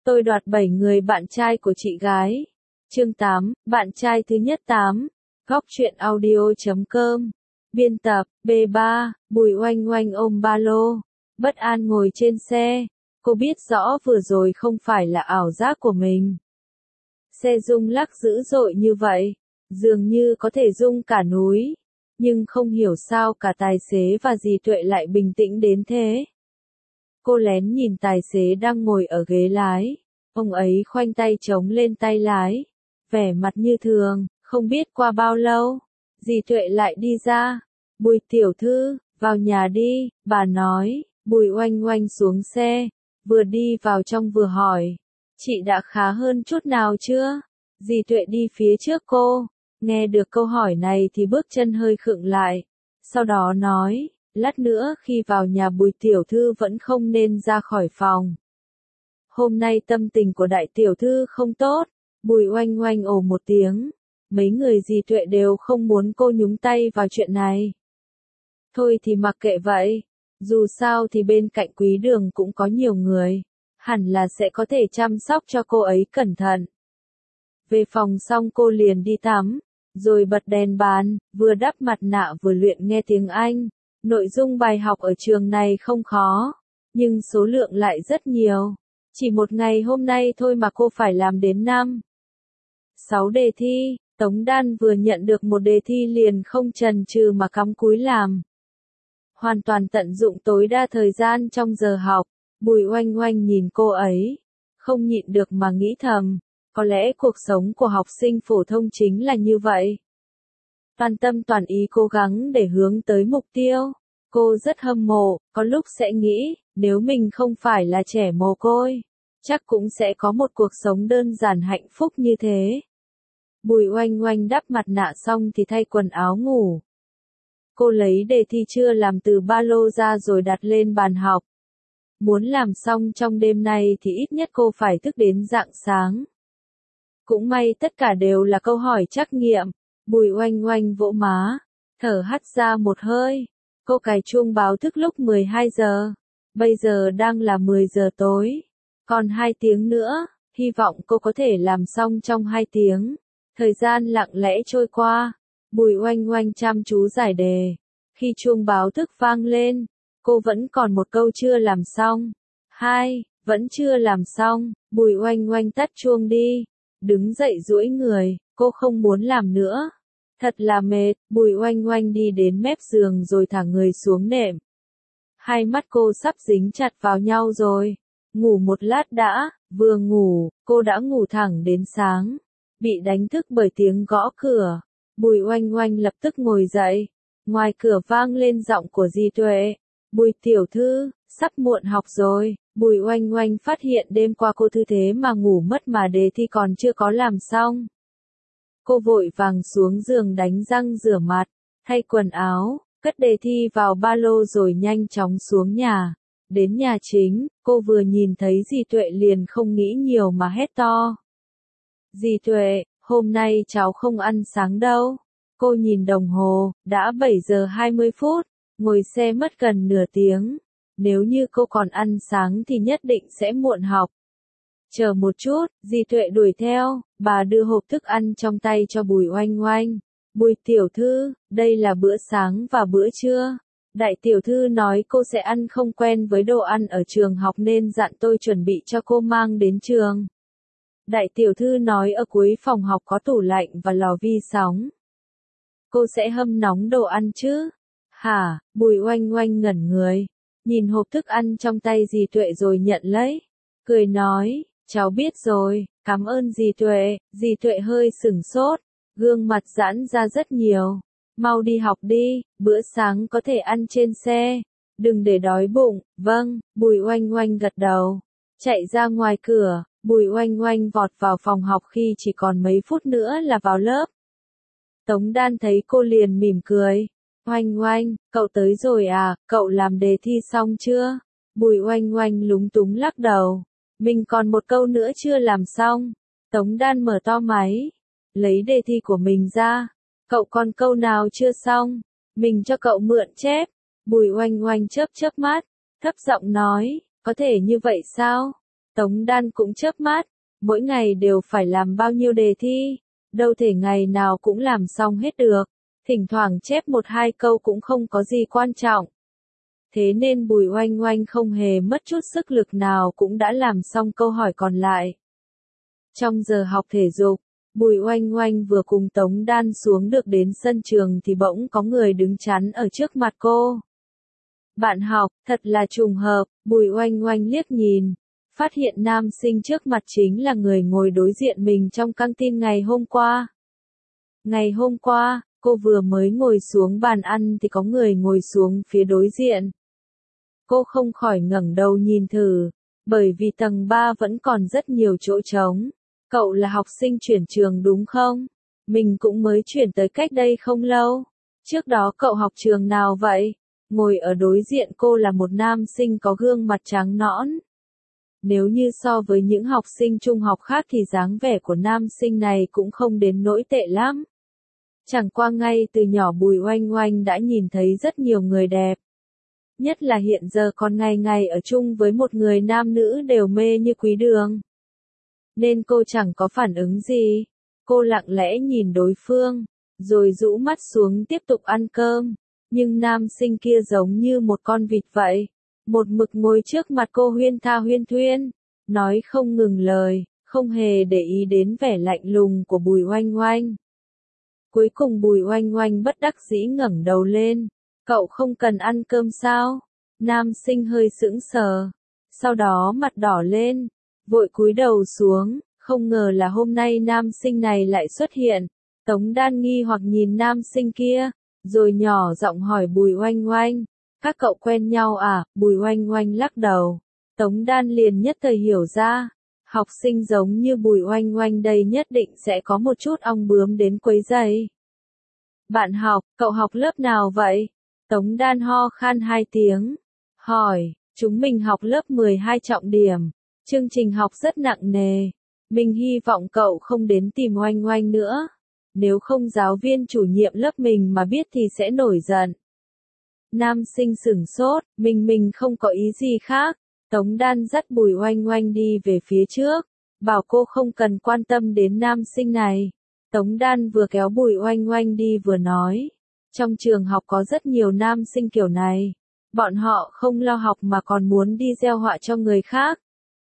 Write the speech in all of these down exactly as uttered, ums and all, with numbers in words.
Tôi đoạt bảy người bạn trai của chị gái. Chương tám, bạn trai thứ nhất tám. Góc truyện audio chấm com. Biên tập, B ba, Bùi Oanh Oanh ôm ba lô. Bất an ngồi trên xe. Cô biết rõ vừa rồi không phải là ảo giác của mình. Xe rung lắc dữ dội như vậy. Dường như có thể rung cả núi. Nhưng không hiểu sao cả tài xế và dì Tuệ lại bình tĩnh đến thế. Cô lén nhìn tài xế đang ngồi ở ghế lái. Ông ấy khoanh tay chống lên tay lái. Vẻ mặt như thường, không biết qua bao lâu. Dì Tuệ lại đi ra. Bùi tiểu thư, vào nhà đi, bà nói. Bùi Oanh Oanh xuống xe. Vừa đi vào trong vừa hỏi. Chị đã khá hơn chút nào chưa? Dì Tuệ đi phía trước cô. Nghe được câu hỏi này thì bước chân hơi khựng lại. Sau đó nói. Lát nữa khi vào nhà Bùi tiểu thư vẫn không nên ra khỏi phòng. Hôm nay tâm tình của đại tiểu thư không tốt. Bùi Oanh Oanh ồ một tiếng. Mấy người dì Tuệ đều không muốn cô nhúng tay vào chuyện này. Thôi thì mặc kệ vậy. Dù sao thì bên cạnh Quý Đường cũng có nhiều người. Hẳn là sẽ có thể chăm sóc cho cô ấy cẩn thận. Về phòng xong cô liền đi tắm. Rồi bật đèn bàn, vừa đắp mặt nạ vừa luyện nghe tiếng Anh. Nội dung bài học ở trường này không khó. Nhưng số lượng lại rất nhiều. Chỉ một ngày hôm nay thôi mà cô phải làm đến năm. Sáu đề thi, Tống Đan vừa nhận được một đề thi liền không chần chừ mà cắm cúi làm. Hoàn toàn tận dụng tối đa thời gian trong giờ học. Bùi Oanh Oanh nhìn cô ấy. Không nhịn được mà nghĩ thầm. Có lẽ cuộc sống của học sinh phổ thông chính là như vậy. Toàn tâm toàn ý cố gắng để hướng tới mục tiêu. Cô rất hâm mộ, có lúc sẽ nghĩ, nếu mình không phải là trẻ mồ côi, chắc cũng sẽ có một cuộc sống đơn giản hạnh phúc như thế. Bùi Oanh Oanh đắp mặt nạ xong thì thay quần áo ngủ. Cô lấy đề thi chưa làm từ ba lô ra rồi đặt lên bàn học. Muốn làm xong trong đêm nay thì ít nhất cô phải thức đến rạng sáng. Cũng may tất cả đều là câu hỏi trắc nghiệm. Bùi Oanh Oanh vỗ má, thở hắt ra một hơi. Cô cài chuông báo thức lúc mười hai giờ. Bây giờ đang là mười giờ tối. Còn hai tiếng nữa, hy vọng cô có thể làm xong trong hai tiếng. Thời gian lặng lẽ trôi qua. Bùi Oanh Oanh chăm chú giải đề. Khi chuông báo thức vang lên, cô vẫn còn một câu chưa làm xong. Hai, vẫn chưa làm xong. Bùi Oanh Oanh tắt chuông đi. Đứng dậy duỗi người, cô không muốn làm nữa. Thật là mệt. Bùi Oanh Oanh đi đến mép giường rồi thả người xuống nệm. Hai mắt cô sắp dính chặt vào nhau rồi. Ngủ một lát đã. Vừa ngủ, cô đã ngủ thẳng đến sáng. Bị đánh thức bởi tiếng gõ cửa. Bùi Oanh Oanh lập tức ngồi dậy. Ngoài cửa vang lên giọng của dì Tuệ. Bùi tiểu thư, sắp muộn học rồi. Bùi Oanh Oanh phát hiện đêm qua cô thư thế mà ngủ mất mà đề thi còn chưa có làm xong. Cô vội vàng xuống giường đánh răng rửa mặt, thay quần áo, cất đề thi vào ba lô rồi nhanh chóng xuống nhà. Đến nhà chính, cô vừa nhìn thấy dì Tuệ liền không nghĩ nhiều mà hét to. Dì Tuệ, hôm nay cháu không ăn sáng đâu. Cô nhìn đồng hồ, đã bảy giờ hai mươi phút, ngồi xe mất gần nửa tiếng. Nếu như cô còn ăn sáng thì nhất định sẽ muộn học. Chờ một chút, dì Tuệ đuổi theo, bà đưa hộp thức ăn trong tay cho Bùi Oanh Oanh. Bùi tiểu thư, đây là bữa sáng và bữa trưa. Đại tiểu thư nói cô sẽ ăn không quen với đồ ăn ở trường học nên dặn tôi chuẩn bị cho cô mang đến trường. Đại tiểu thư nói ở cuối phòng học có tủ lạnh và lò vi sóng. Cô sẽ hâm nóng đồ ăn chứ? Hả? Bùi Oanh Oanh ngẩn người. Nhìn hộp thức ăn trong tay dì Tuệ rồi nhận lấy. Cười nói, cháu biết rồi, cảm ơn dì Tuệ. Dì Tuệ hơi sửng sốt, gương mặt giãn ra rất nhiều. Mau đi học đi, bữa sáng có thể ăn trên xe. Đừng để đói bụng. Vâng, Bùi Oanh Oanh gật đầu. Chạy ra ngoài cửa, Bùi Oanh Oanh vọt vào phòng học khi chỉ còn mấy phút nữa là vào lớp. Tống Đan thấy cô liền mỉm cười. Oanh Oanh, cậu tới rồi à, cậu làm đề thi xong chưa? Bùi Oanh Oanh lúng túng lắc đầu. Mình còn một câu nữa chưa làm xong. Tống Đan mở to máy. Lấy đề thi của mình ra. Cậu còn câu nào chưa xong? Mình cho cậu mượn chép. Bùi Oanh Oanh chớp chớp mắt. Thấp giọng nói, có thể như vậy sao? Tống Đan cũng chớp mắt, mỗi ngày đều phải làm bao nhiêu đề thi, đâu thể ngày nào cũng làm xong hết được, thỉnh thoảng chép một hai câu cũng không có gì quan trọng. Thế nên Bùi Oanh Oanh không hề mất chút sức lực nào cũng đã làm xong câu hỏi còn lại. Trong giờ học thể dục, Bùi Oanh Oanh vừa cùng Tống Đan xuống được đến sân trường thì bỗng có người đứng chắn ở trước mặt cô. Bạn học, thật là trùng hợp, Bùi Oanh Oanh liếc nhìn, phát hiện nam sinh trước mặt chính là người ngồi đối diện mình trong căng tin ngày hôm qua. Ngày hôm qua, cô vừa mới ngồi xuống bàn ăn thì có người ngồi xuống phía đối diện. Cô không khỏi ngẩng đầu nhìn thử, bởi vì tầng ba vẫn còn rất nhiều chỗ trống. Cậu là học sinh chuyển trường đúng không? Mình cũng mới chuyển tới cách đây không lâu. Trước đó cậu học trường nào vậy? Ngồi ở đối diện cô là một nam sinh có gương mặt trắng nõn. Nếu như so với những học sinh trung học khác thì dáng vẻ của nam sinh này cũng không đến nỗi tệ lắm. Chẳng qua ngay từ nhỏ Bùi Oanh Oanh đã nhìn thấy rất nhiều người đẹp. Nhất là hiện giờ còn ngày ngày ở chung với một người nam nữ đều mê như Quý Đường. Nên cô chẳng có phản ứng gì. Cô lặng lẽ nhìn đối phương, rồi rũ mắt xuống tiếp tục ăn cơm. Nhưng nam sinh kia giống như một con vịt vậy. Một mực ngồi trước mặt cô huyên tha huyên thuyên, nói không ngừng lời, không hề để ý đến vẻ lạnh lùng của Bùi Oanh Oanh. Cuối cùng Bùi Oanh Oanh bất đắc dĩ ngẩng đầu lên. Cậu không cần ăn cơm sao? Nam sinh hơi sững sờ. Sau đó mặt đỏ lên, vội cúi đầu xuống, không ngờ là hôm nay nam sinh này lại xuất hiện. Tống Đan nghi hoặc nhìn nam sinh kia, rồi nhỏ giọng hỏi Bùi Oanh Oanh, các cậu quen nhau à? Bùi Oanh Oanh lắc đầu. Tống Đan liền nhất thời hiểu ra, học sinh giống như Bùi Oanh Oanh đây nhất định sẽ có một chút ong bướm đến quấy rầy. Bạn học, cậu học lớp nào vậy? Tống Đan ho khan hai tiếng, hỏi, chúng mình học lớp mười hai trọng điểm, chương trình học rất nặng nề, mình hy vọng cậu không đến tìm Oanh Oanh nữa, nếu không giáo viên chủ nhiệm lớp mình mà biết thì sẽ nổi giận. Nam sinh sửng sốt, mình mình không có ý gì khác, Tống Đan dắt Bùi Oanh Oanh đi về phía trước, bảo cô không cần quan tâm đến nam sinh này. Tống Đan vừa kéo Bùi Oanh Oanh đi vừa nói, trong trường học có rất nhiều nam sinh kiểu này, bọn họ không lo học mà còn muốn đi gieo họa cho người khác.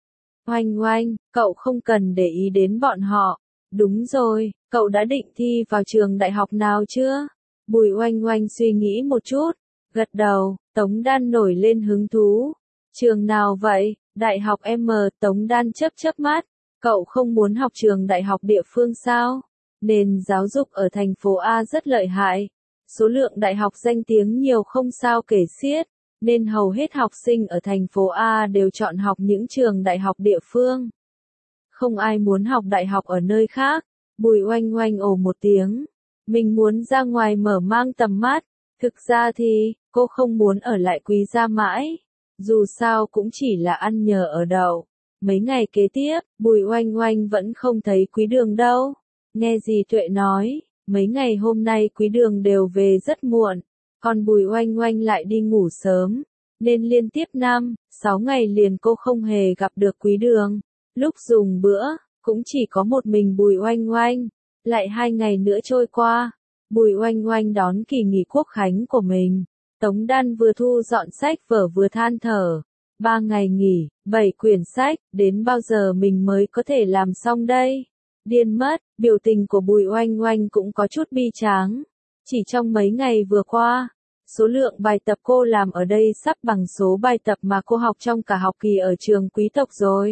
Oanh Oanh, cậu không cần để ý đến bọn họ. Đúng rồi, cậu đã định thi vào trường đại học nào chưa? Bùi Oanh Oanh suy nghĩ một chút, gật đầu. Tống Đan nổi lên hứng thú. Trường nào vậy? Đại học M. Tống Đan chớp chớp mắt. Cậu không muốn học trường đại học địa phương sao? Nền giáo dục ở thành phố A rất lợi hại. Số lượng đại học danh tiếng nhiều không sao kể xiết, nên hầu hết học sinh ở thành phố A đều chọn học những trường đại học địa phương. Không ai muốn học đại học ở nơi khác. Bùi Oanh Oanh ồ một tiếng. Mình muốn ra ngoài mở mang tầm mắt. Thực ra thì, cô không muốn ở lại Quý gia mãi. Dù sao cũng chỉ là ăn nhờ ở đậu. Mấy ngày kế tiếp, Bùi Oanh Oanh vẫn không thấy Quý Đường đâu. Nghe dì Tuệ nói, mấy ngày hôm nay Quý Đường đều về rất muộn. Còn Bùi Oanh Oanh lại đi ngủ sớm. Nên liên tiếp năm, sáu ngày liền cô không hề gặp được Quý Đường. Lúc dùng bữa, cũng chỉ có một mình Bùi Oanh Oanh. Lại hai ngày nữa trôi qua, Bùi Oanh Oanh đón kỳ nghỉ quốc khánh của mình. Tống Đan vừa thu dọn sách vở vừa than thở. Ba ngày nghỉ, bảy quyển sách, đến bao giờ mình mới có thể làm xong đây? Điên mất, biểu tình của Bùi Oanh Oanh cũng có chút bi tráng. Chỉ trong mấy ngày vừa qua, số lượng bài tập cô làm ở đây sắp bằng số bài tập mà cô học trong cả học kỳ ở trường quý tộc rồi.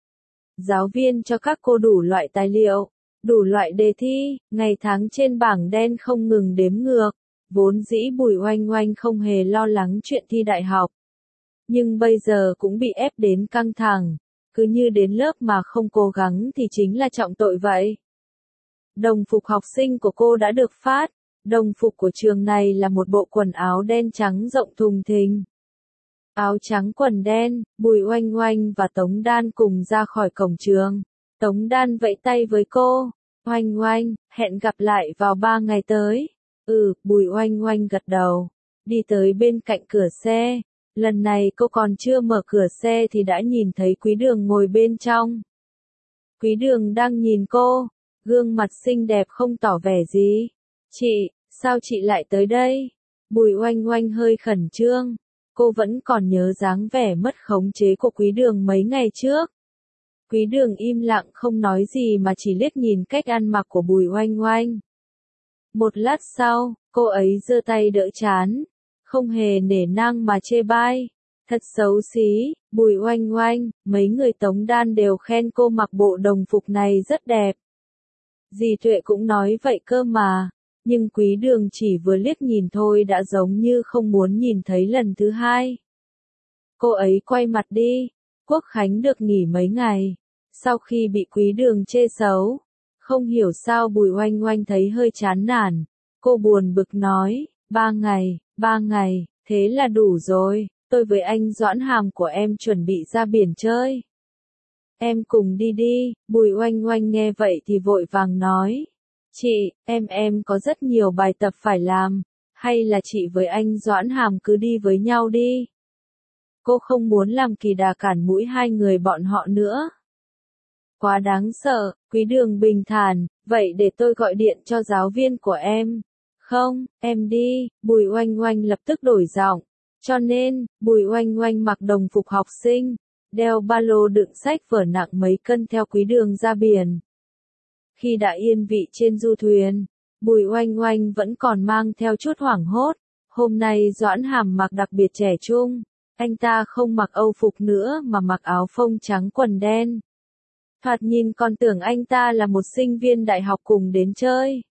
Giáo viên cho các cô đủ loại tài liệu, đủ loại đề thi, ngày tháng trên bảng đen không ngừng đếm ngược. Vốn dĩ Bùi Oanh Oanh không hề lo lắng chuyện thi đại học. Nhưng bây giờ cũng bị ép đến căng thẳng. Cứ như đến lớp mà không cố gắng thì chính là trọng tội vậy. Đồng phục học sinh của cô đã được phát. Đồng phục của trường này là một bộ quần áo đen trắng rộng thùng thình. Áo trắng quần đen, Bùi Oanh Oanh và Tống Đan cùng ra khỏi cổng trường. Tống Đan vẫy tay với cô. Oanh Oanh, hẹn gặp lại vào ba ngày tới. Ừ, Bùi Oanh Oanh gật đầu. Đi tới bên cạnh cửa xe. Lần này cô còn chưa mở cửa xe thì đã nhìn thấy Quý Đường ngồi bên trong. Quý Đường đang nhìn cô, gương mặt xinh đẹp không tỏ vẻ gì. Chị, sao chị lại tới đây? Bùi Oanh Oanh hơi khẩn trương. Cô vẫn còn nhớ dáng vẻ mất khống chế của Quý Đường mấy ngày trước. Quý Đường im lặng không nói gì mà chỉ liếc nhìn cách ăn mặc của Bùi Oanh Oanh. Một lát sau, cô ấy giơ tay đỡ trán, không hề nể nang mà chê bai. Thật xấu xí, Bùi Oanh Oanh, mấy người Tống Đan đều khen cô mặc bộ đồng phục này rất đẹp. Dì Tuệ cũng nói vậy cơ mà, nhưng Quý Đường chỉ vừa liếc nhìn thôi đã giống như không muốn nhìn thấy lần thứ hai. Cô ấy quay mặt đi, Quốc Khánh được nghỉ mấy ngày, sau khi bị Quý Đường chê xấu, không hiểu sao Bùi Oanh Oanh thấy hơi chán nản, cô buồn bực nói, ba ngày, ba ngày, thế là đủ rồi, tôi với anh Doãn Hàm của em chuẩn bị ra biển chơi. Em cùng đi đi, Bùi Oanh Oanh nghe vậy thì vội vàng nói. Chị, em em có rất nhiều bài tập phải làm, hay là chị với anh Doãn Hàm cứ đi với nhau đi. Cô không muốn làm kỳ đà cản mũi hai người bọn họ nữa. Quá đáng sợ, Quý Đường bình thản, vậy để tôi gọi điện cho giáo viên của em. Không, em đi, Bùi Oanh Oanh lập tức đổi giọng. Cho nên, Bùi Oanh Oanh mặc đồng phục học sinh, đeo ba lô đựng sách vở nặng mấy cân theo Quý Đường ra biển. Khi đã yên vị trên du thuyền, Bùi Oanh Oanh vẫn còn mang theo chút hoảng hốt. Hôm nay Doãn Hàm mặc đặc biệt trẻ trung, anh ta không mặc âu phục nữa mà mặc áo phông trắng quần đen. Thoạt nhìn còn tưởng anh ta là một sinh viên đại học cùng đến chơi.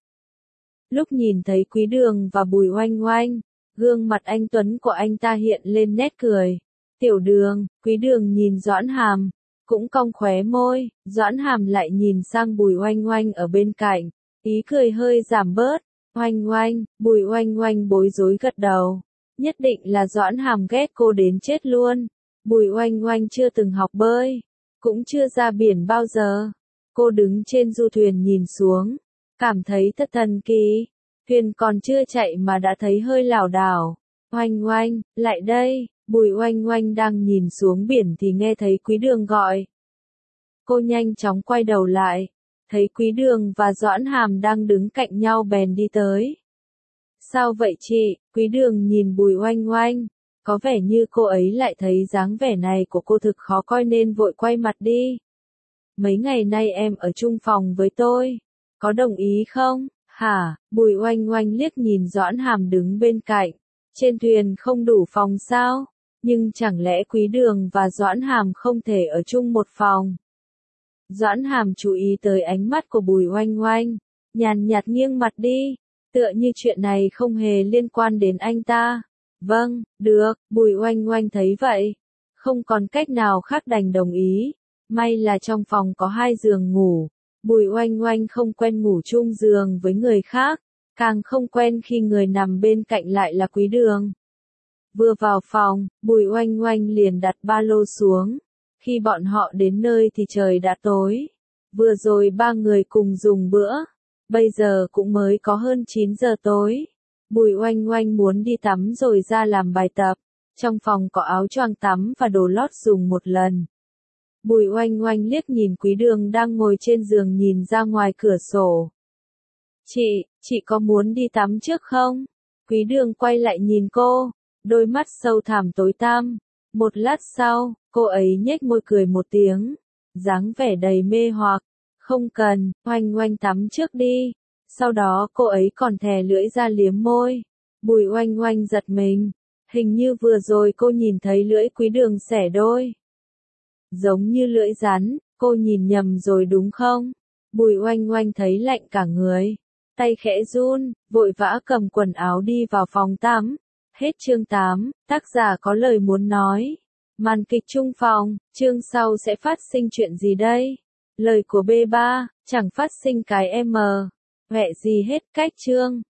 Lúc nhìn thấy Quý Đường và Bùi Oanh Oanh, gương mặt anh Tuấn của anh ta hiện lên nét cười. Tiểu Đường, Quý Đường nhìn Doãn Hàm, cũng cong khóe môi, Doãn Hàm lại nhìn sang Bùi Oanh Oanh ở bên cạnh, ý cười hơi giảm bớt. Oanh Oanh, Bùi Oanh Oanh bối rối gật đầu. Nhất định là Doãn Hàm ghét cô đến chết luôn. Bùi Oanh Oanh chưa từng học bơi, cũng chưa ra biển bao giờ. Cô đứng trên du thuyền nhìn xuống, cảm thấy thật thần kỳ. Thuyền còn chưa chạy mà đã thấy hơi lảo đảo. Oanh Oanh, lại đây. Bùi Oanh Oanh đang nhìn xuống biển thì nghe thấy Quý Đường gọi. Cô nhanh chóng quay đầu lại, thấy Quý Đường và Doãn Hàm đang đứng cạnh nhau bèn đi tới. Sao vậy chị? Quý Đường nhìn Bùi Oanh Oanh, có vẻ như cô ấy lại thấy dáng vẻ này của cô thực khó coi nên vội quay mặt đi. Mấy ngày nay em ở chung phòng với tôi, có đồng ý không? Hả? Bùi Oanh Oanh liếc nhìn Doãn Hàm đứng bên cạnh. Trên thuyền không đủ phòng sao? Nhưng chẳng lẽ Quý Đường và Doãn Hàm không thể ở chung một phòng? Doãn Hàm chú ý tới ánh mắt của Bùi Oanh Oanh, nhàn nhạt nghiêng mặt đi, tựa như chuyện này không hề liên quan đến anh ta. Vâng, được, Bùi Oanh Oanh thấy vậy, không còn cách nào khác đành đồng ý. May là trong phòng có hai giường ngủ, Bùi Oanh Oanh không quen ngủ chung giường với người khác, càng không quen khi người nằm bên cạnh lại là Quý Đường. Vừa vào phòng, Bùi Oanh Oanh liền đặt ba lô xuống. Khi bọn họ đến nơi thì trời đã tối. Vừa rồi ba người cùng dùng bữa. Bây giờ cũng mới có hơn chín giờ tối. Bùi Oanh Oanh muốn đi tắm rồi ra làm bài tập. Trong phòng có áo choàng tắm và đồ lót dùng một lần. Bùi Oanh Oanh liếc nhìn Quý Đường đang ngồi trên giường nhìn ra ngoài cửa sổ. Chị, chị có muốn đi tắm trước không? Quý Đường quay lại nhìn cô, đôi mắt sâu thẳm tối tăm. Một lát sau, cô ấy nhếch môi cười một tiếng, dáng vẻ đầy mê hoặc. Không cần, Oanh Oanh tắm trước đi. Sau đó cô ấy còn thè lưỡi ra liếm môi. Bùi Oanh Oanh giật mình. Hình như vừa rồi cô nhìn thấy lưỡi Quý Đường xẻ đôi. Giống như lưỡi rắn, cô nhìn nhầm rồi đúng không? Bùi Oanh Oanh thấy lạnh cả người. Tay khẽ run, vội vã cầm quần áo đi vào phòng tắm. Hết chương tám, tác giả có lời muốn nói. Màn kịch chung phòng, chương sau sẽ phát sinh chuyện gì đây? Lời của bê ba, chẳng phát sinh cái M. Mẹ gì hết cách chương.